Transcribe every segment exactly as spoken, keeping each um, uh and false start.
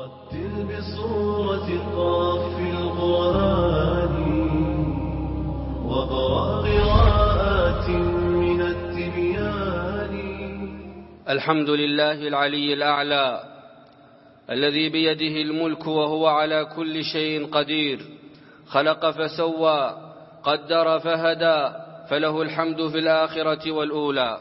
رتل بصورة قاف القرآن وقرأ قراءات من التبيان. الحمد لله العلي الأعلى الذي بيده الملك وهو على كل شيء قدير، خلق فسوى قدر فهدى، فله الحمد في الآخرة والأولى.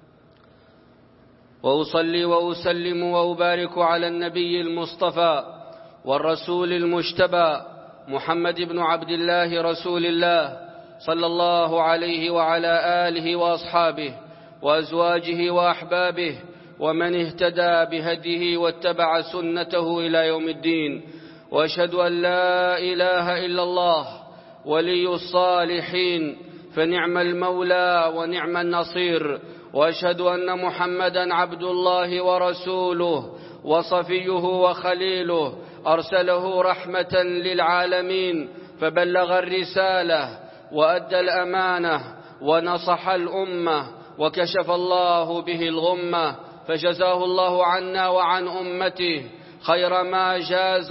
وأصلي وأسلم وأبارك على النبي المصطفى والرسول المجتبى محمد بن عبد الله رسول الله صلى الله عليه وعلى آله وأصحابه وأزواجه وأحبابه ومن اهتدى بهديه واتبع سنته إلى يوم الدين. وأشهد أن لا إله إلا الله ولي الصالحين، فنعم المولى ونعم النصير. وأشهد أن محمدًا عبد الله ورسوله وصفيه وخليله، أرسله رحمة للعالمين، فبلغ الرسالة وأدى الأمانة ونصح الأمة وكشف الله به الغمة، فجزاه الله عنا وعن أمته خير ما جاز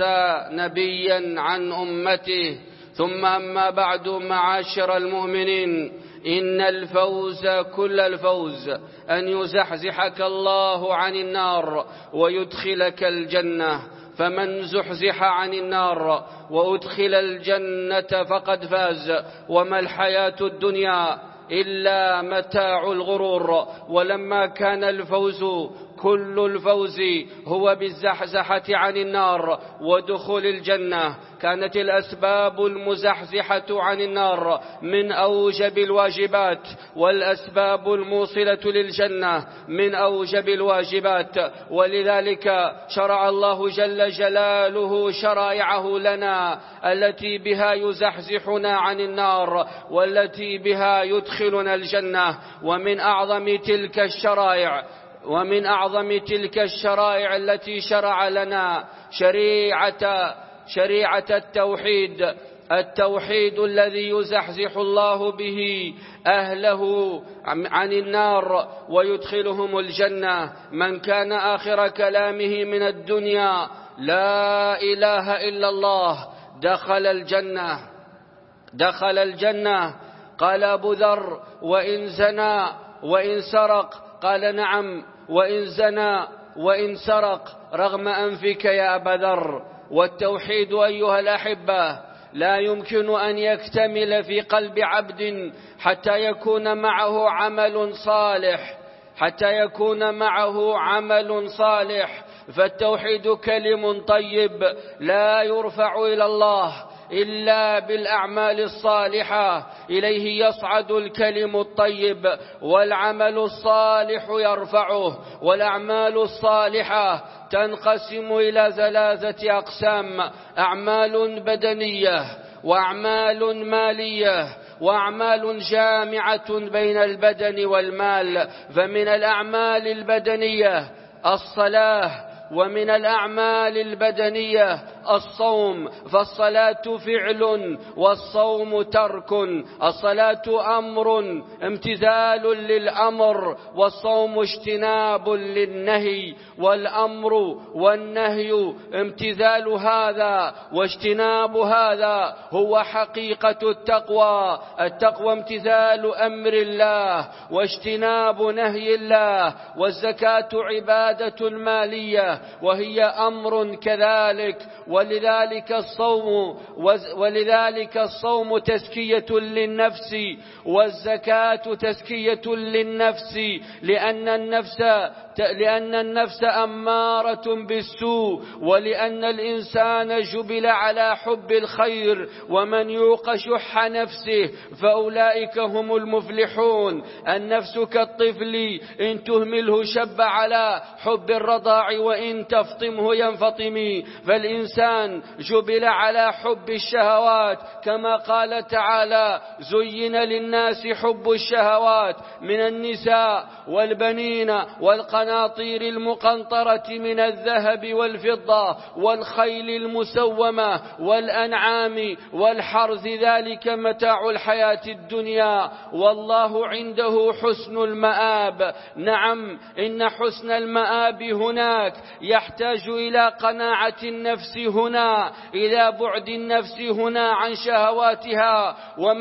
نبيا عن أمته. ثم أما بعد، معاشر المؤمنين، إن الفوز كل الفوز أن يزحزحك الله عن النار ويدخلك الجنة، فمن زحزح عن النار وأدخل الجنة فقد فاز. وما الحياة الدنيا إلا متاع الغرور. ولما كان الفوز كل الفوز هو بالزحزحة عن النار ودخول الجنة، كانت الأسباب المزحزحة عن النار من أوجب الواجبات، والأسباب الموصلة للجنة من أوجب الواجبات. ولذلك شرع الله جل جلاله شرائعه لنا التي بها يزحزحنا عن النار والتي بها يدخلنا الجنة. ومن أعظم تلك الشرائع ومن أعظم تلك الشرائع التي شرع لنا شريعة شريعة التوحيد، التوحيد الذي يزحزح الله به أهله عن النار ويدخلهم الجنة. من كان آخر كلامه من الدنيا لا إله إلا الله دخل الجنة دخل الجنة. قال أبو ذر: وإن زنى وإن سرق؟ قال: نعم، وإن زنى وإن سرق رغم أنفك يا أبا ذر. والتوحيد أيها الأحبة لا يمكن أن يكتمل في قلب عبد حتى يكون معه عمل صالح حتى يكون معه عمل صالح فالتوحيد كلم طيب لا يرفع إلى الله إلا بالأعمال الصالحة. إليه يصعد الكلم الطيب والعمل الصالح يرفعه. والأعمال الصالحة تنقسم إلى ثلاثة أقسام: أعمال بدنية، وأعمال مالية، وأعمال جامعة بين البدن والمال. فمن الأعمال البدنية الصلاة، ومن الأعمال البدنية الصوم، فالصلاة فعل والصوم ترك. الصلاة أمر امتثال للأمر، والصوم اجتناب للنهي. والأمر والنهي امتثال هذا واجتناب هذا هو حقيقة التقوى. التقوى امتثال أمر الله واجتناب نهي الله. والزكاة عبادة مالية وهي أمر كذلك. ولذلك الصوم ولذلك الصوم تزكية للنفس، والزكاة تزكية للنفس، لأن النفس لأن النفس أمارة بالسوء، ولأن الإنسان جبل على حب الخير. ومن يوق شح نفسه فأولئك هم المفلحون. النفس كالطفل إن تهمله شب على حب الرضاع وإن تفطمه ينفطم. فالإنسان الإنسان جبل على حب الشهوات، كما قال تعالى: زين للناس حب الشهوات من النساء والبنين والقناطير المقنطرة من الذهب والفضة والخيل المسومة والأنعام والحرث، ذلك متاع الحياة الدنيا والله عنده حسن المآب. نعم، إن حسن المآب هناك يحتاج إلى قناعة النفس هنا، إلى بعد النفس هنا عن شهواتها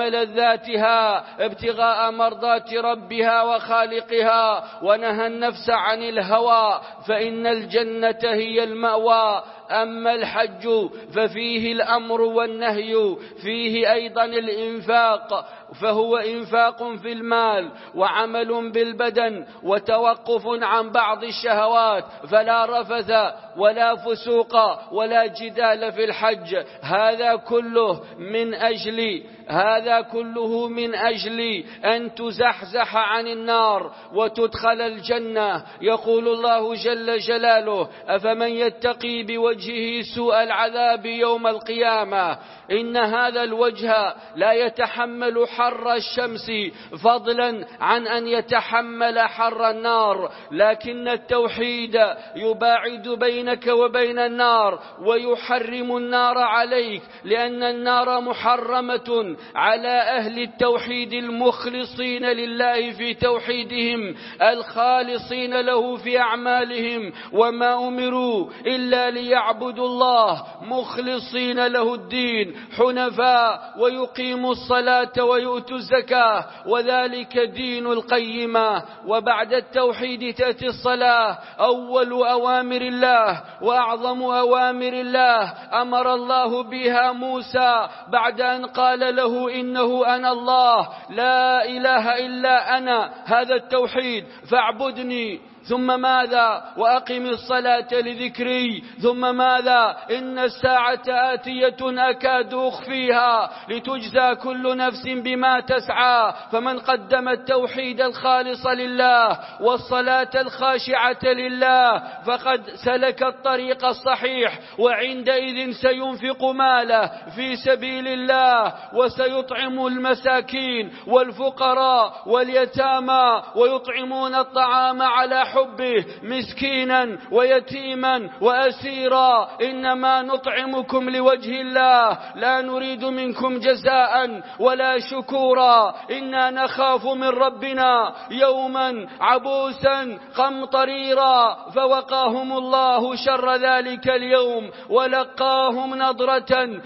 وملذاتها ابتغاء مرضات ربها وخالقها، ونهى النفس عن الهوى، فإن الجنة هي المأوى. أما الحج ففيه الأمر والنهي، فيه أيضا الإنفاق، فهو إنفاق في المال وعمل بالبدن وتوقف عن بعض الشهوات، فلا رفث ولا فسوق ولا جدال في الحج. هذا كله من أجل هذا كله من أجل أن تزحزح عن النار وتدخل الجنة. يقول الله جل جلاله: أفمن يتقي بوجهه سوء العذاب يوم القيامة، إن هذا الوجه لا يتحمل حر الشمس فضلا عن أن يتحمل حر النار، لكن التوحيد يباعد بينك وبين النار ويحرم النار عليك، لأن النار محرمة على أهل التوحيد المخلصين لله في توحيدهم، الخالصين له في أعمالهم، وما أمروا إلا ليعبدوا الله مخلصين له الدين حنفاء ويقيموا الصلاة ويؤتوا الزكاة، وذلك دين القيمة. وبعد التوحيد تأتي الصلاة، أول أوامر الله وأعظم أوامر الله، أمر الله بها موسى بعد أن قال له: إنه أنا الله لا إله إلا أنا، هذا التوحيد فاعبدني. ثم ماذا؟ وأقم الصلاة لذكري. ثم ماذا؟ إن الساعة آتية أكاد أخفيها لتجزى كل نفس بما تسعى. فمن قدم التوحيد الخالص لله والصلاة الخاشعة لله فقد سلك الطريق الصحيح، وعندئذ سينفق ماله في سبيل الله، وسيطعم المساكين والفقراء واليتامى، ويطعمون الطعام على حبه مسكينا ويتيما وأسيرا. إنما نطعمكم لوجه الله لا نريد منكم جزاء ولا شكورا، إنا نخاف من ربنا يوما عبوسا قمطريرا. فوقاهم الله شر ذلك اليوم ولقاهم نضرة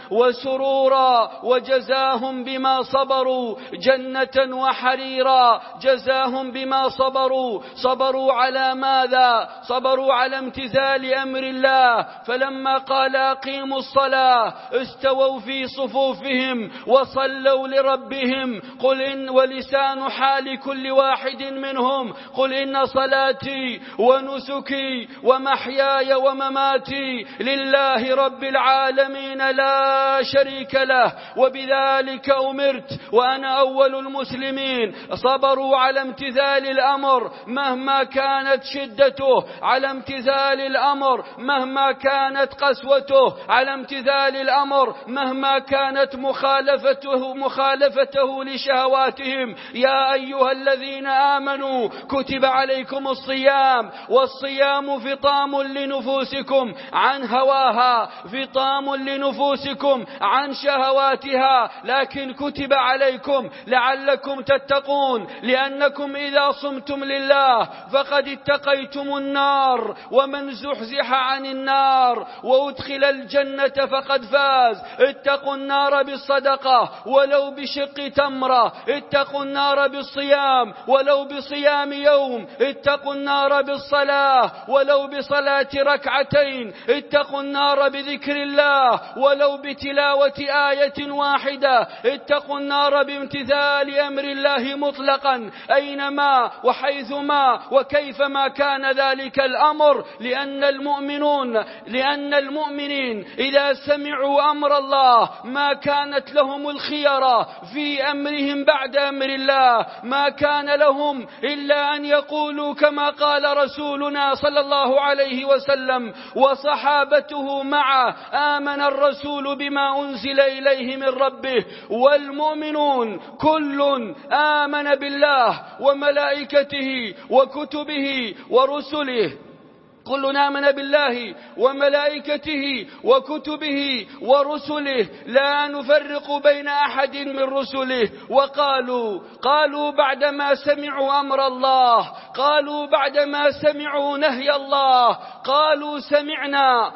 وسرورا، وجزاهم بما صبروا جنة وحريرا. جزاهم بما صبروا، صبروا على ماذا؟ صبروا على امتثال أمر الله، فلما قال أقيموا الصلاة استووا في صفوفهم وصلوا لربهم. قل إن ولسان حال كل واحد منهم: قل إن صلاتي ونسكي ومحياي ومماتي لله رب العالمين لا شريك له وبذلك أمرت وأنا أول المسلمين. صبروا على امتثال الأمر مهما كانت شدته، على امتثال الأمر مهما كانت قسوته، على امتثال الأمر مهما كانت مخالفته مخالفته لشهواتهم. يا أيها الذين آمنوا كتب عليكم الصيام، والصيام فطام لنفوسكم عن هواها، فطام لنفوسكم عن شهواتها، لكن كتب عليكم لعلكم تتقون، لأنكم إذا صمتم لله فقد اتقيتم النار، ومن زحزح عن النار وأدخل الجنة فقد فاز. اتقوا النار بالصدقة ولو بشق تمرة، اتقوا النار بالصيام ولو بصيام يوم، اتقوا النار بالصلاة ولو بصلاة ركعتين، اتقوا النار بذكر الله ولو بتلاوة آية واحدة، اتقوا النار بامتثال أمر الله مطلقا أينما وحيثما وكيف كيفما كان ذلك الأمر، لأن المؤمنون لأن المؤمنين إذا سمعوا أمر الله ما كانت لهم الخيرة في أمرهم بعد أمر الله، ما كان لهم إلا أن يقولوا كما قال رسولنا صلى الله عليه وسلم وصحابته معه: آمن الرسول بما أنزل إليه من ربه والمؤمنون كل آمن بالله وملائكته وكتبه ورسله. كل آمن بالله وملائكته وكتبه ورسله لا نفرق بين أحد من رسله. وقالوا قالوا بعدما سمعوا أمر الله، قالوا بعدما سمعوا نهي الله، قالوا: سمعنا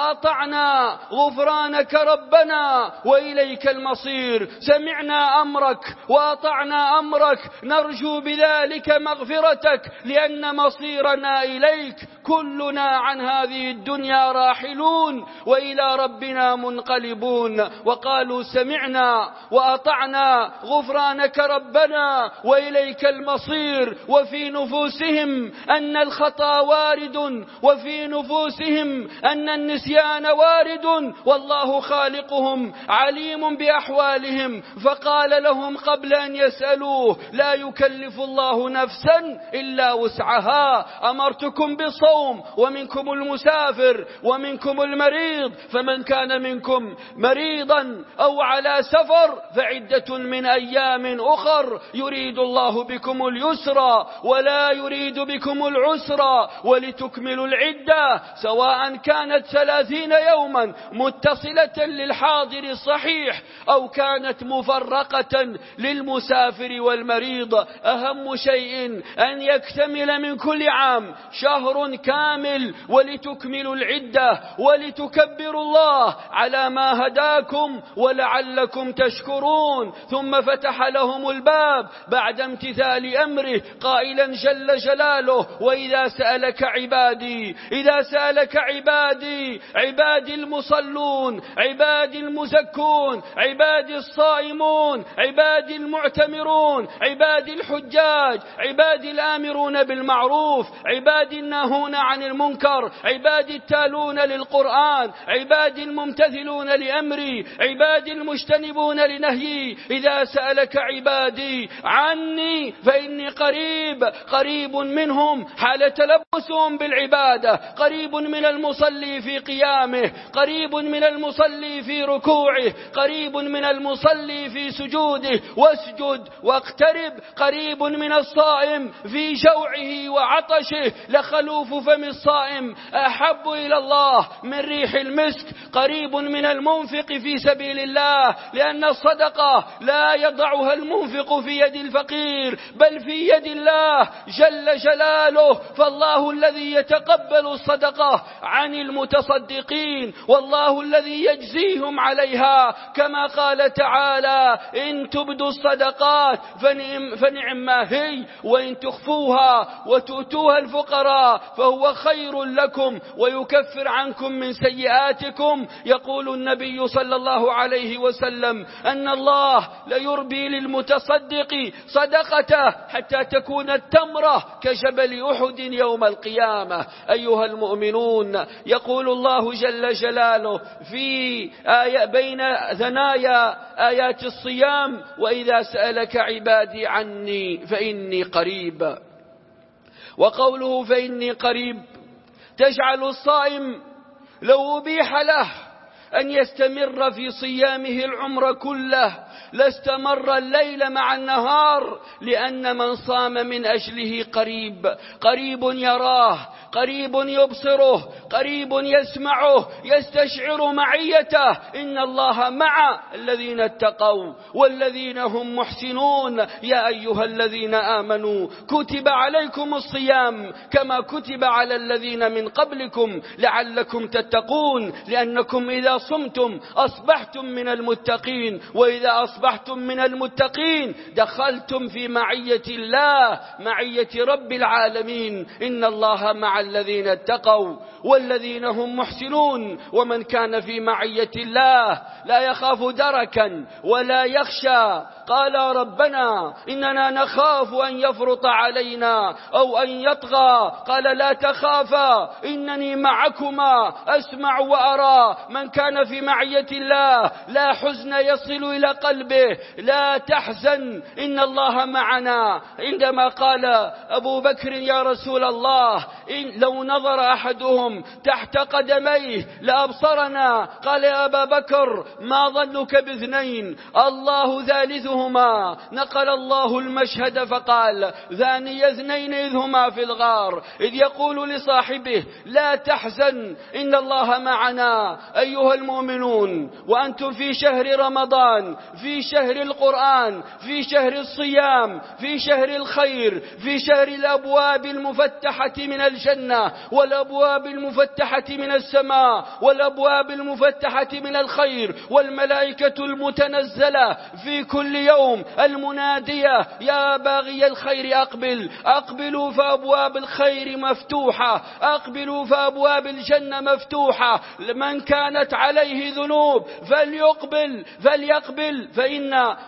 وأطعنا غفرانك ربنا وإليك المصير. سمعنا أمرك وأطعنا أمرك، نرجو بذلك مغفرتك لأن مصيرنا إليك. كلنا عن هذه الدنيا راحلون وإلى ربنا منقلبون. وقالوا: سمعنا وأطعنا غفرانك ربنا وإليك المصير. وفي نفوسهم أن الخطأ وارد، وفي نفوسهم أن النسيان وارد، والله خالقهم عليم بأحوالهم. فقال لهم قبل أن يسألوه: لا يكلف الله نفسا إلا وسعها، أمرتكم بالصوم ومنكم المسافر ومنكم المريض، فمن كان منكم مريضا أو على سفر فعدة من أيام أخر، يريد الله بكم اليسر ولا يريد بكم العسر ولتكملوا العدة، سواء كانت ثلاثين يوما متصلة للحاضر الصحيح أو كانت مفرقة للمسافر والمريض. أهم شيء أن يكتمل من كل عام شهر كامل ولتكملوا العدة ولتكبروا الله على ما هداكم ولعلكم تشكرون. ثم فتح لهم الباب بعد امتثال أمره قائلا جل جلاله: وإذا سألك عبادي إذا سألك عبادي عبادي المصلون، عبادي المزكون، عبادي الصائمون، عبادي المعتمرون، عبادي الحجاج، عبادي الآمرون بالمعروف، عبادي الناهون عن المنكر، عبادي التالون للقرآن، عبادي الممتثلون لأمري، عبادي المجتنبون لنهيي. إذا سألك عبادي عني فإني قريب قريب منهم حال تلبسهم بالعبادة، قريب من المصلي في قيامه، قريب من المصلي في ركوعه، قريب من المصلي في سجوده. واسجد واقترب، قريب من الصائم في جوعه وعطشه، لخلوف فم الصائم أحب إلى الله من ريح المسك. قريب من المنفق في سبيل الله، لأن الصدقة لا يضعها المنفق في يد الفقير بل في يد الله جل جلاله. فالله الذي يتقبل الصدقة عن المتصدقين، والله الذي يجزيهم عليها، كما قال تعالى: إن تبدوا الصدقات فنعم, فنعم ما هي، وإن تخفوها وتؤتوها الفقراء فهو خير لكم ويكفر عنكم من سيئاتكم. يقول النبي صلى الله عليه وسلم أن الله ليربي للمتصدق صدقته حتى تكون التمرة كجبل أحد يوم القيامة. أيها المؤمنون، يقول الله جل جلاله في آية بين ثنايا آيات الصيام: وإذا سألك عبادي عني فإني قريب. وقوله فإني قريب تجعل الصائم لو أبيح له أن يستمر في صيامه العمر كله لاستمر الليل مع النهار، لأن من صام من أجله قريب، قريب يراه، قريب يبصره، قريب يسمعه، يستشعر معيته. إن الله مع الذين اتقوا والذين هم محسنون. يا أيها الذين آمنوا كتب عليكم الصيام كما كتب على الذين من قبلكم لعلكم تتقون، لأنكم إذا إذا صمتم أصبحتم من المتقين، وإذا أصبحتم من المتقين دخلتم في معية الله، معية رب العالمين. إن الله مع الذين اتقوا والذين هم محسنون. ومن كان في معية الله لا يخاف دركا ولا يخشى. قال ربنا إننا نخاف أن يفرط علينا أو أن يطغى، قال لا تخافا إنني معكما أسمع وأرى. من كان في معية الله لا حزن يصل إلى قلبه، لا تحزن إن الله معنا. عندما قال أبو بكر يا رسول الله إن لو نظر أحدهم تحت قدميه لأبصرنا، قال يا أبا بكر ما ظنك باثنين الله ثالثهما. نقل الله المشهد فقال ثاني اثنين إذ هما في الغار إذ يقول لصاحبه لا تحزن إن الله معنا. أيها المؤمنون، وأنتم في شهر رمضان، في شهر القرآن، في شهر الصيام، في شهر الخير، في شهر الأبواب المفتحة من الجنة والأبواب المفتحة من السماء والأبواب المفتحة من الخير، والملائكة المتنزلة في كل يوم المنادية يا باغي الخير أقبل، أقبلوا فأبواب الخير مفتوحة، أقبلوا فأبواب الجنة مفتوحة. من كانت عليه ذنوب فليقبل فليقبل فإن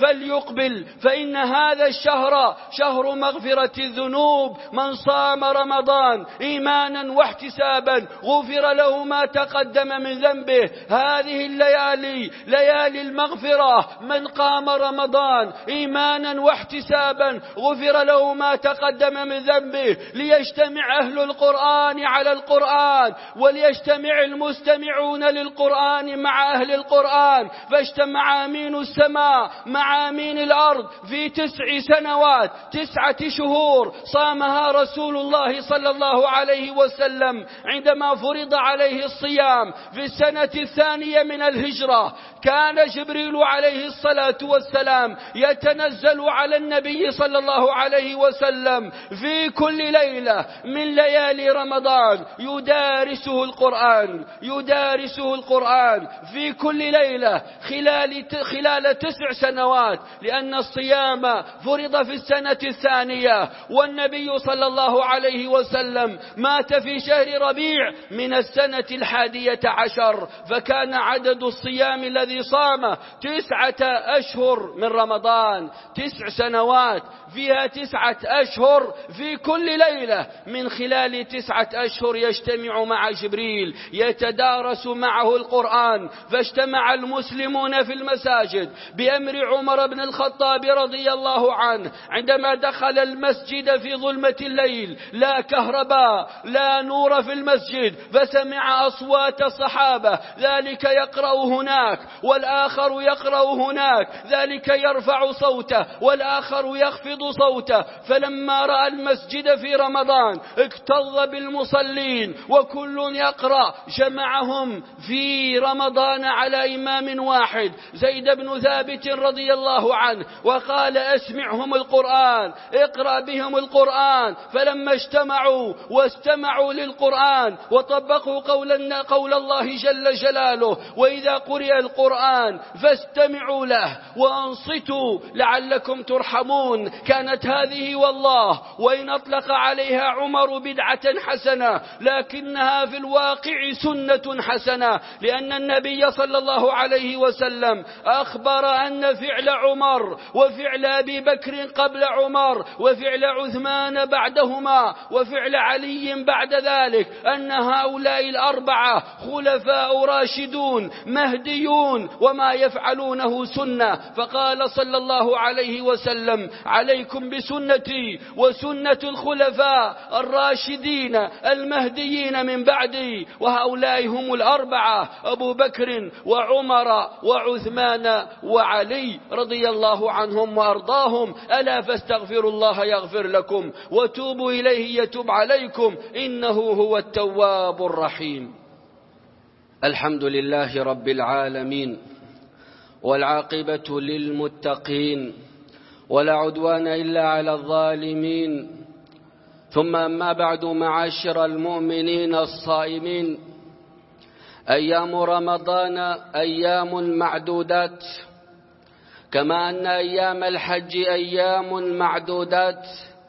فليقبل فإن هذا الشهر شهر مغفرة الذنوب. من صام رمضان إيمانا واحتسابا غفر له ما تقدم من ذنبه. هذه الليالي ليالي المغفرة. من قام رمضان إيمانا واحتسابا غفر له ما تقدم من ذنبه. ليجتمع أهل القرآن على القرآن، وليجتمع المستمعون للقرآن مع أهل القرآن. فاجتمع أمين السماء مع أمين الأرض في تسع سنوات، تسعة شهور صامها رسول الله صلى الله عليه وسلم عندما فرض عليه الصيام في السنة الثانية من الهجرة. كان جبريل عليه الصلاة والسلام يتنزل على النبي صلى الله عليه وسلم في كل ليلة من ليالي رمضان يدارسه القرآن، يدارسه القرآن في كل ليلة خلال خلال تسع سنوات، لأن الصيام فرض في السنة الثانية. والنبي صلى الله عليه وسلم مات في شهر ربيع من السنة الحادية عشر، فكان عدد الصيام الذي صام تسعة أشهر من رمضان. تسع سنوات فيها تسعة أشهر في كل ليلة. من خلال تسعة أشهر يجتمع مع جبريل يتدارس معه القرآن. فاجتمع المسلمون في المساجد بأمر عمر بن الخطاب رضي الله عنه عندما دخل المسجد في ظلمة الليل، لا كهرباء لا نور في المسجد، فسمع أصوات الصحابة، ذلك يقرأ هناك والآخر يقرأ هناك، ذلك يرفع صوته والآخر يخفض صوته. فلما رأى المسجد في رمضان اكتظ بالمصلين وكل يقرأ، جمعهم في رمضان على إمام واحد زيد بن ثابت رضي الله عنه، وقال اسمعهم القرآن، اقرأ بهم القرآن. فلما اجتمعوا واستمعوا للقرآن وطبقوا قول, قول الله جل جلاله وإذا قرئ القرآن فاستمعوا له وأنصتوا لعلكم ترحمون. كانت هذه والله وإن أطلق عليها عمر بدعة حسنة، لكنها في الواقع سنة حسنة، لأن النبي صلى الله عليه وسلم أخبر أن فعل عمر وفعل أبي بكر قبل عمر وفعل عثمان بعدهما وفعل علي بعد ذلك أن هؤلاء الأربعة خلفاء راشدون مهديون وما يفعلونه سنة. فقال صلى الله عليه وسلم عليكم بسنتي وسنة الخلفاء الراشدين المهديين من بعدي. وهؤلاء هم الأربعة أبو بكر وعمر وعثمان وعلي رضي الله عنهم وأرضاهم. ألا فاستغفروا الله يغفر لكم وتوبوا إليه يتوب عليكم إنه هو التواب الرحيم. الحمد لله رب العالمين، والعاقبة للمتقين، ولا عدوان إلا على الظالمين. ثم أما بعد، معاشر المؤمنين الصائمين، أيام رمضان أيام معدودات، كما أن أيام الحج أيام معدودات،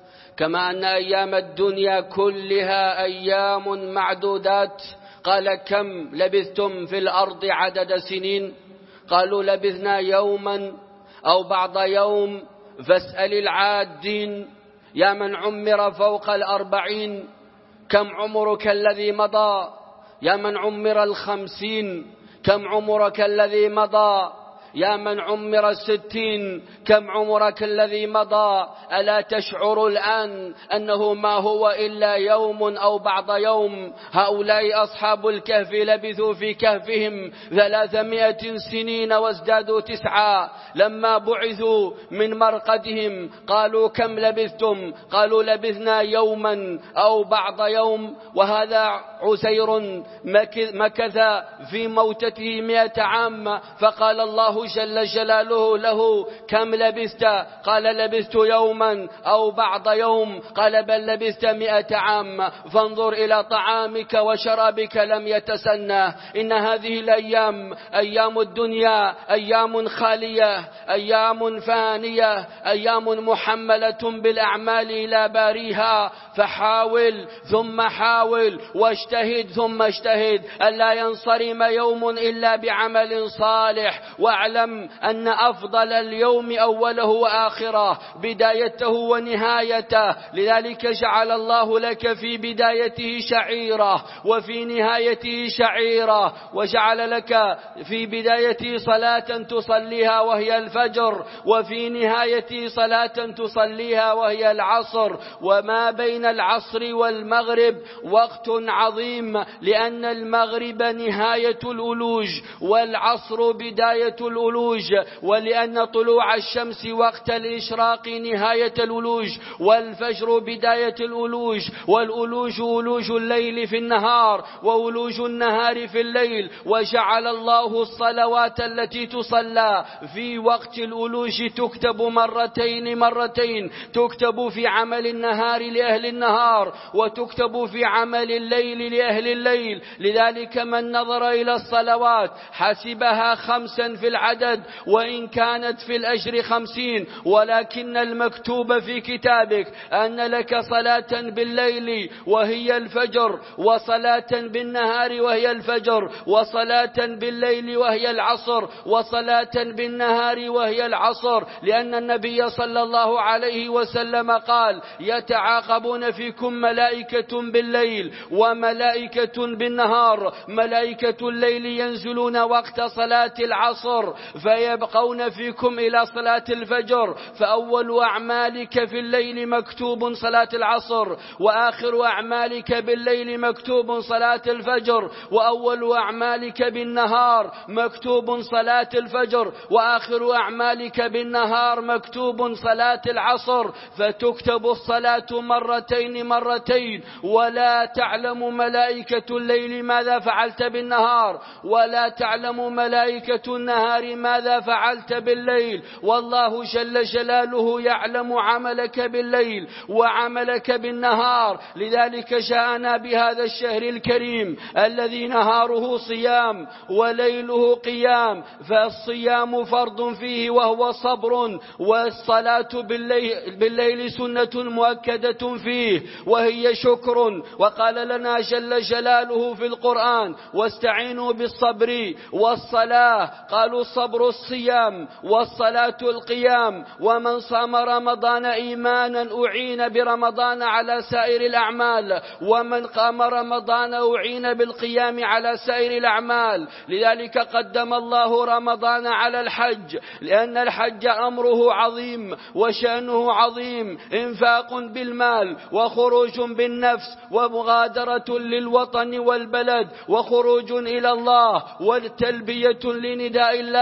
كما أن أيام الدنيا كلها أيام معدودات. قال: كم لبثتم في الأرض عدد سنين؟ قالوا: لبثنا يوما أو بعض يوم. فاسأل العادين يا من عمر فوق الأربعين، كم عمرك الذي مضى؟ يا من عمر الخمسين، كم عمرك الذي مضى؟ يا من عمر الستين، كم عمرك الذي مضى؟ ألا تشعر الآن أنه ما هو إلا يوم أو بعض يوم؟ هؤلاء أصحاب الكهف لبثوا في كهفهم ثلاثمائة سنين وازدادوا تسعا. لما بعثوا من مرقدهم قالوا: كم لبثتم؟ قالوا: لبثنا يوما أو بعض يوم. وهذا عسير مكث في موتته مئة عام، فقال الله جل جلاله له: كم لبثت؟ قال: لبثت يوما أو بعض يوم. قال: بل لبثت مئة عام. فانظر إلى طعامك وشرابك لم يتسنى. إن هذه الأيام أيام الدنيا أيام خالية، أيام فانية، أيام محملة بالأعمال إلى باريها. فحاول ثم حاول واجتهد ثم اجتهد ألا ينصرم يوم إلا بعمل صالح. واعلم أن أفضل اليوم أوله وآخره، بدايته ونهايته. لذلك جعل الله لك في بدايته شعيرة وفي نهايته شعيرة، وجعل لك في بدايته صلاة تصليها وهي الفجر، وفي نهايته صلاة تصليها وهي العصر. وما بين العصر والمغرب وقت عظيم، لأن المغرب نهاية الألوج والعصر بداية الألوج، ولأن طلوع الشمس وقت الإشراق نهاية الألوج، والفجر بداية الألوج، والألوج ألوج الليل في النهار وألوج النهار في الليل. وجعل الله الصلوات التي تصلى في وقت الألوج تكتب مرتين مرتين، تكتب في عمل النهار لأهل النهار وتكتب في عمل الليل لأهل الليل. لذلك من نظر إلى الصلوات حسبها خمسا في العدد وإن كانت في الأجر خمسين، ولكن المكتوب في كتابك أن لك صلاة بالليل وهي الفجر، وصلاة بالنهار وهي الفجر، وصلاة بالليل وهي العصر، وصلاة بالنهار وهي العصر. لأن النبي صلى الله عليه وسلم قال: يتعاقبون فيكم ملائكة بالليل وملائكة بالنهار. ملائكة الليل ينزلون وقت صلاة العصر فيبقون فيكم إلى صلاة الفجر، فأول أعمالك في الليل مكتوب صلاة العصر، وآخر أعمالك بالليل مكتوب صلاة الفجر، وأول أعمالك بالنهار مكتوب صلاة الفجر، وآخر أعمالك بالنهار مكتوب صلاة العصر. فتكتب الصلاة مرتين مرتين، ولا تعلم ملائكة الليل ماذا فعلت بالنهار، ولا تعلم ملائكة النهار ماذا فعلت بالليل. والله جل جلاله يعلم عملك بالليل وعملك بالنهار. لذلك جاءنا بهذا الشهر الكريم الذي نهاره صيام وليله قيام. فالصيام فرض فيه وهو صبر، والصلاة بالليل, بالليل سنة مؤكدة فيه وهي شكر. وقال لنا جل جلاله في القرآن: واستعينوا بالصبر والصلاة. قالوا الصبر الصيام والصلاة القيام. ومن صام رمضان إيمانا أعين برمضان على سائر الأعمال، ومن قام رمضان أعين بالقيام على سائر الأعمال. لذلك قدم الله رمضان على الحج، لأن الحج أمره عظيم وشأنه عظيم، إنفاق بالمال وخروج بالنفس ومغادرة للوطن والبلد وخروج إلى الله وتلبية لنداء الله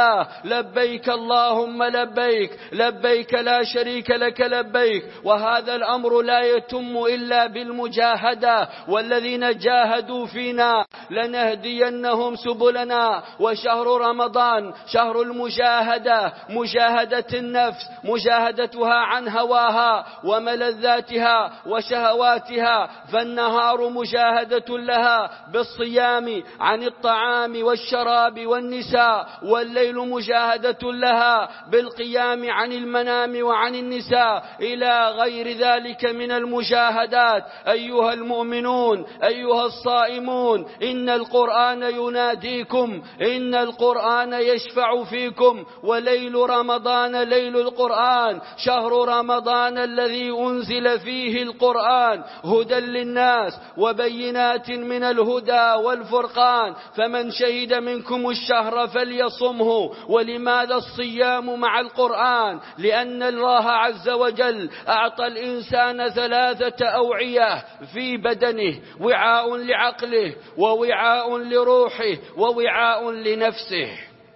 الله لبيك اللهم لبيك لبيك لا شريك لك لبيك. وهذا الأمر لا يتم إلا بالمجاهدة، والذين جاهدوا فينا لنهدينهم سبلنا. وشهر رمضان شهر المجاهدة، مجاهدة النفس، مجاهدتها عن هواها وملذاتها وشهواتها. فالنهار مجاهدة لها بالصيام عن الطعام والشراب والنساء، والليل مجاهدة لها بالقيام عن المنام وعن النساء، إلى غير ذلك من المجاهدات. أيها المؤمنون، أيها الصائمون، إن القرآن يناديكم، إن القرآن يشفع فيكم. وليل رمضان ليل القرآن، شهر رمضان الذي أنزل فيه القرآن هدى للناس وبينات من الهدى والفرقان. فمن شهد منكم الشهر فليصمه. ولماذا الصيام مع القرآن؟ لأن الله عز وجل أعطى الإنسان ثلاثة أوعية في بدنه: وعاء لعقله، ووعاء لروحه، ووعاء لنفسه.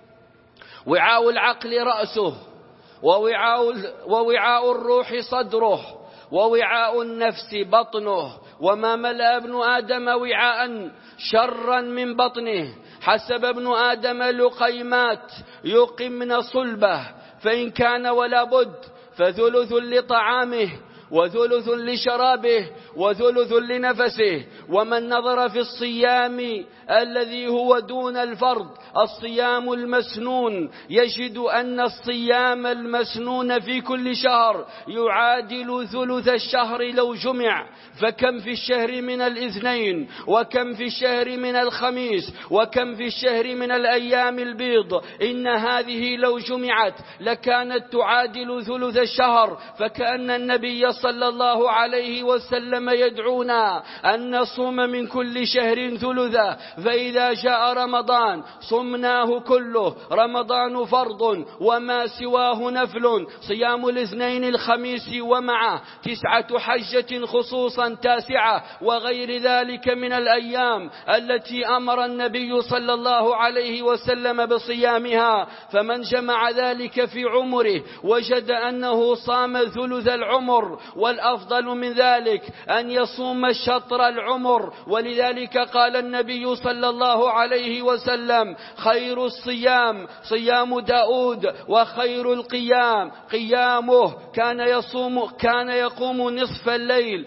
وعاء العقل رأسه، ووعاء, ووعاء الروح صدره، ووعاء النفس بطنه. وما ملأ ابن آدم وعاء شرا من بطنه. حسب ابن آدم لقيمات يقمن صلبه، فإن كان ولا بد فثلث لطعامه، وثلث لشرابه، وثلث لنفسه. ومن نظر في الصيام الذي هو دون الفرض، الصيام المسنون، يجد أن الصيام المسنون في كل شهر يعادل ثلث الشهر لو جمع. فكم في الشهر من الاثنين، وكم في الشهر من الخميس، وكم في الشهر من الأيام البيض. إن هذه لو جمعت لكانت تعادل ثلث الشهر. فكأن النبي صلى الله عليه وسلم يدعونا أن نصوم من كل شهر ثلثه. فإذا جاء رمضان صمناه كله. رمضان فرض وما سواه نفل. صيام الاثنين الخميس ومعه تسعة حجة خصوصا تاسعة، وغير ذلك من الأيام التي أمر النبي صلى الله عليه وسلم بصيامها. فمن جمع ذلك في عمره وجد أنه صام ثلث العمر. والأفضل من ذلك أن يصوم شطر العمر. ولذلك قال النبي صلى الله عليه وسلم: خير الصيام صيام داود، وخير القيام قيامه. كان يصوم كان يقوم نصف الليل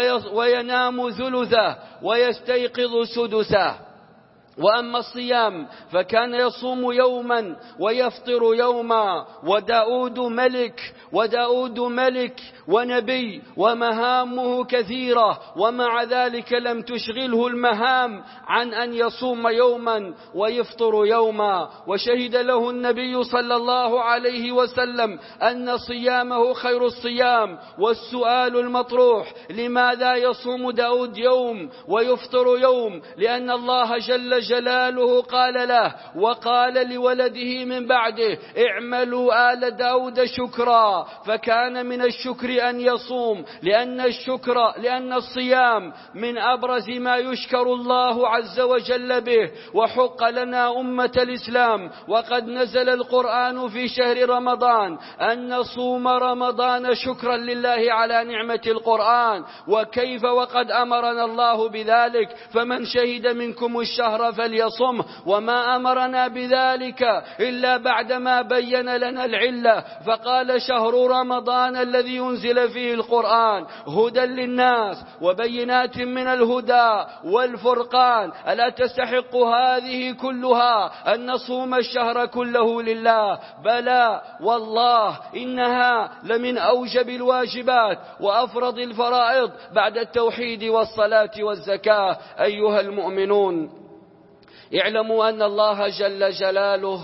وينام ثلثه ويستيقظ سدسه. وأما الصيام فكان يصوم يوما ويفطر يوما. وداود ملك وداود ملك ونبي ومهامه كثيرة، ومع ذلك لم تشغله المهام عن أن يصوم يوما ويفطر يوما. وشهد له النبي صلى الله عليه وسلم أن صيامه خير الصيام. والسؤال المطروح: لماذا يصوم داود يوم ويفطر يوم؟ لأن الله جل جلاله قال له وقال لولده من بعده: اعملوا آل داود شكرا. فكان من الشكر أن يصوم، لأن الشكر لأن الصيام من أبرز ما يشكر الله عز وجل به. وحق لنا أمة الإسلام وقد نزل القرآن في شهر رمضان أن نصوم رمضان شكرا لله على نعمة القرآن. وكيف وقد أمرنا الله بذلك: فمن شهد منكم الشهر فليصم. وما أمرنا بذلك إلا بعدما بين لنا العلة، فقال: شهر رمضان الذي ينزل فيه القرآن هدى للناس وبينات من الهدى والفرقان. ألا تستحق هذه كلها أن نصوم الشهر كله لله؟ بلى والله، إنها لمن أوجب الواجبات وأفرض الفرائض بعد التوحيد والصلاة والزكاة. أيها المؤمنون، اعلموا أن الله جل جلاله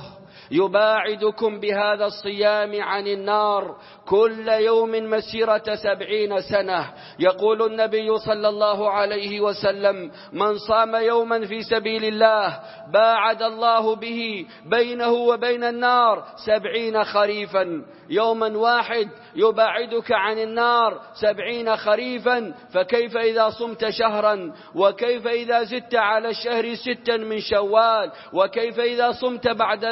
يباعدكم بهذا الصيام عن النار كل يوم مسيرة سبعين سنة. يقول النبي صلى الله عليه وسلم: من صام يوما في سبيل الله باعد الله به بينه وبين النار سبعين خريفا. يوما واحد يباعدك عن النار سبعين خريفا، فكيف إذا صمت شهرا؟ وكيف إذا زدت على الشهر ستا من شوال؟ وكيف إذا صمت بعد ذلك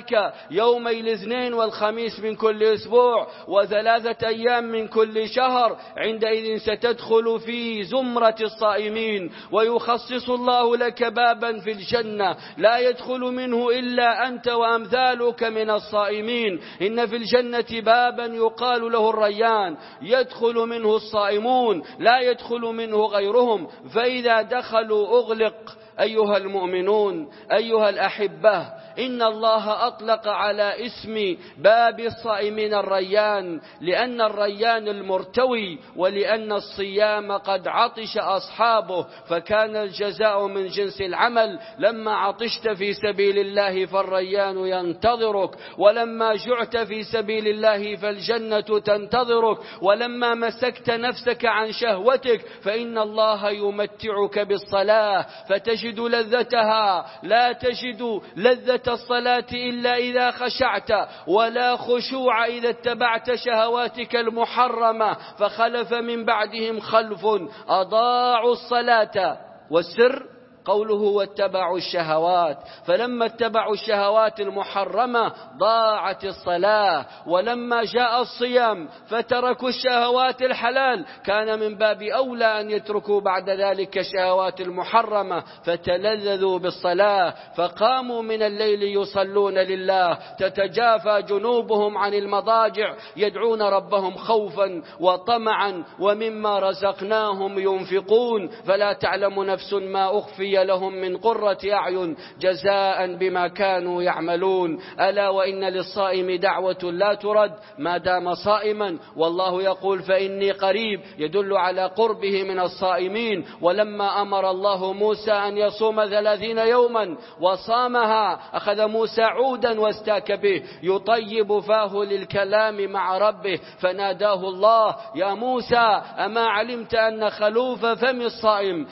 ذلك يومي الاثنين والخميس من كل أسبوع وثلاثة أيام من كل شهر، عندئذ ستدخل في زمرة الصائمين، ويخصص الله لك بابا في الجنة لا يدخل منه إلا أنت وأمثالك من الصائمين. إن في الجنة بابا يقال له الريان، يدخل منه الصائمون لا يدخل منه غيرهم، فإذا دخلوا أغلق. أيها المؤمنون، أيها الأحبة، إن الله أطلق على اسم باب الصائمين الريان، لأن الريان المرتوي، ولأن الصيام قد عطش أصحابه، فكان الجزاء من جنس العمل. لما عطشت في سبيل الله فالريان ينتظرك، ولما جعت في سبيل الله فالجنة تنتظرك، ولما مسكت نفسك عن شهوتك فإن الله يمتعك بالصلاة فتجد لذتها. لا تجد لذة الصلاة إلا إذا خشعت، ولا خشوع إذا اتبعت شهواتك المحرمة. فخلف من بعدهم خلف أضاعوا الصلاة، والسر قوله واتبعوا الشهوات، فلما اتبعوا الشهوات المحرمة ضاعت الصلاة. ولما جاء الصيام فتركوا الشهوات الحلال، كان من باب أولى أن يتركوا بعد ذلك الشهوات المحرمة فتلذذوا بالصلاة. فقاموا من الليل يصلون لله، تتجافى جنوبهم عن المضاجع يدعون ربهم خوفا وطمعا، ومما رزقناهم ينفقون. فلا تعلم نفس ما أخفي لهم من قرة أعين جزاء بما كانوا يعملون. ألا وإن للصائم دعوة لا ترد ما دام صائما، والله يقول فإني قريب، يدل على قربه من الصائمين. ولما أمر الله موسى أن يصوم ثلاثين يوما وصامها، أخذ موسى عودا واستاك به يطيب فاه للكلام مع ربه، فناداه الله يا موسى أما علمت أن خلوف فم الصائم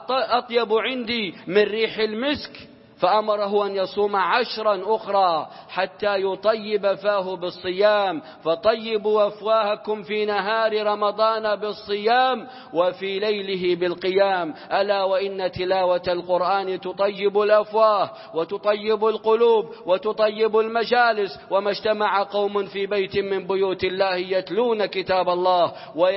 أطيب عندي من ريح المسك؟ فأمره أن يصوم عشرا أخرى حتى يطيب فاه بالصيام. فطيبوا أفواهكم في نهار رمضان بالصيام وفي ليله بالقيام. ألا وإن تلاوة القرآن تطيب الأفواه وتطيب القلوب وتطيب المجالس. وما اجتمع قوم في بيت من بيوت الله يتلون كتاب الله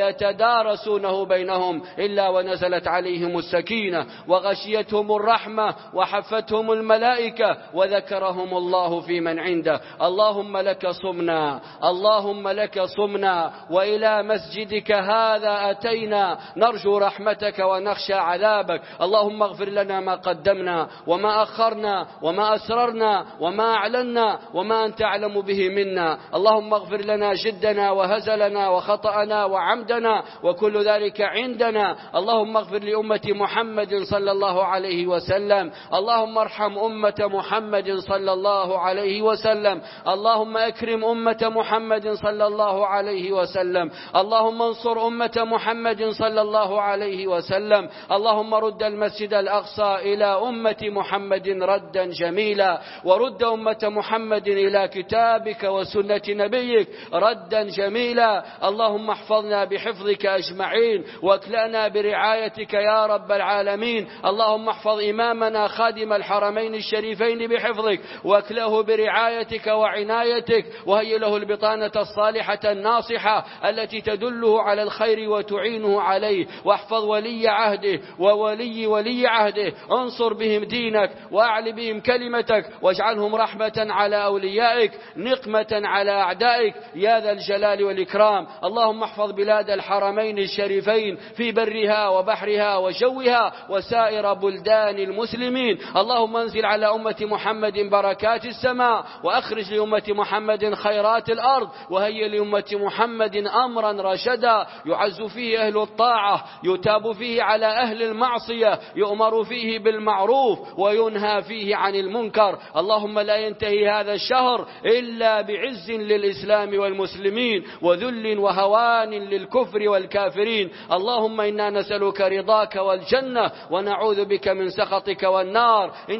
ويتدارسونه بينهم إلا ونزلت عليهم السكينة وغشيتهم الرحمة وحفتهم الملائكة وذكرهم الله في من عنده. اللهم لك صمنا، اللهم لك صمنا، وإلى مسجدك هذا أتينا نرجو رحمتك ونخشى عذابك. اللهم اغفر لنا ما قدمنا وما أخرنا وما أسررنا وما أعلنا وما أنت أعلم به منا. اللهم اغفر لنا جدنا وهزلنا وخطأنا وعمدنا وكل ذلك عندنا. اللهم اغفر لأمة محمد صلى الله عليه وسلم. اللهم ارحم أمة محمد صلى الله عليه وسلم. اللهم أكرم أمة محمد صلى الله عليه وسلم. اللهم انصر أمة محمد صلى الله عليه وسلم. اللهم رد المسجد الأقصى إلى أمة محمد ردا جميلا، ورد أمة محمد إلى كتابك وسنة نبيك ردا جميلا. اللهم احفظنا بحفظك أجمعين واكلأنا برعايتك يا رب العالمين. اللهم احفظ إمامنا خادم الحرمين الشريفين بحفظك واكله برعايتك وعنايتك، وهي له البطانة الصالحة الناصحة التي تدله على الخير وتعينه عليه. واحفظ ولي عهده وولي ولي عهده، انصر بهم دينك واعل بهم كلمتك، واجعلهم رحمة على أوليائك نقمة على أعدائك يا ذا الجلال والإكرام. اللهم احفظ بلاد الحرمين الشريفين في برها وبحرها وجوها وسائر بلدان المسلمين. اللهم انزل على أمة محمد بركات السماء، وأخرج لأمة محمد خيرات الأرض، وهيئ لأمة محمد أمرا رشدا يعز فيه أهل الطاعة، يتاب فيه على أهل المعصية، يؤمر فيه بالمعروف وينهى فيه عن المنكر. اللهم لا ينتهي هذا الشهر إلا بعز للإسلام والمسلمين وذل وهوان للكفر والكافرين. اللهم إنا نسألك رضاك والجنة ونعوذ بك من سخطك والنار. إن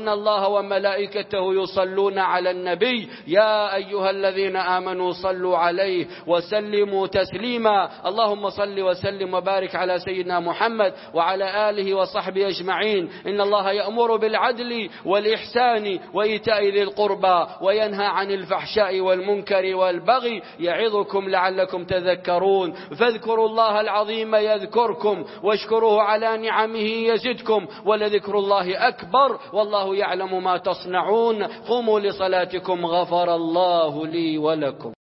إن الله وملائكته يصلون على النبي يا أيها الذين آمنوا صلوا عليه وسلموا تسليما. اللهم صل وسلم وبارك على سيدنا محمد وعلى آله وصحبه أجمعين. إن الله يأمر بالعدل والإحسان وإيتاء ذي القربى وينهى عن الفحشاء والمنكر والبغي يعظكم لعلكم تذكرون. فاذكروا الله العظيم يذكركم واشكروه على نعمه يزدكم ولذكر الله أكبر والله يعلم ما تصنعون. قوموا لصلاتكم غفر الله لي ولكم.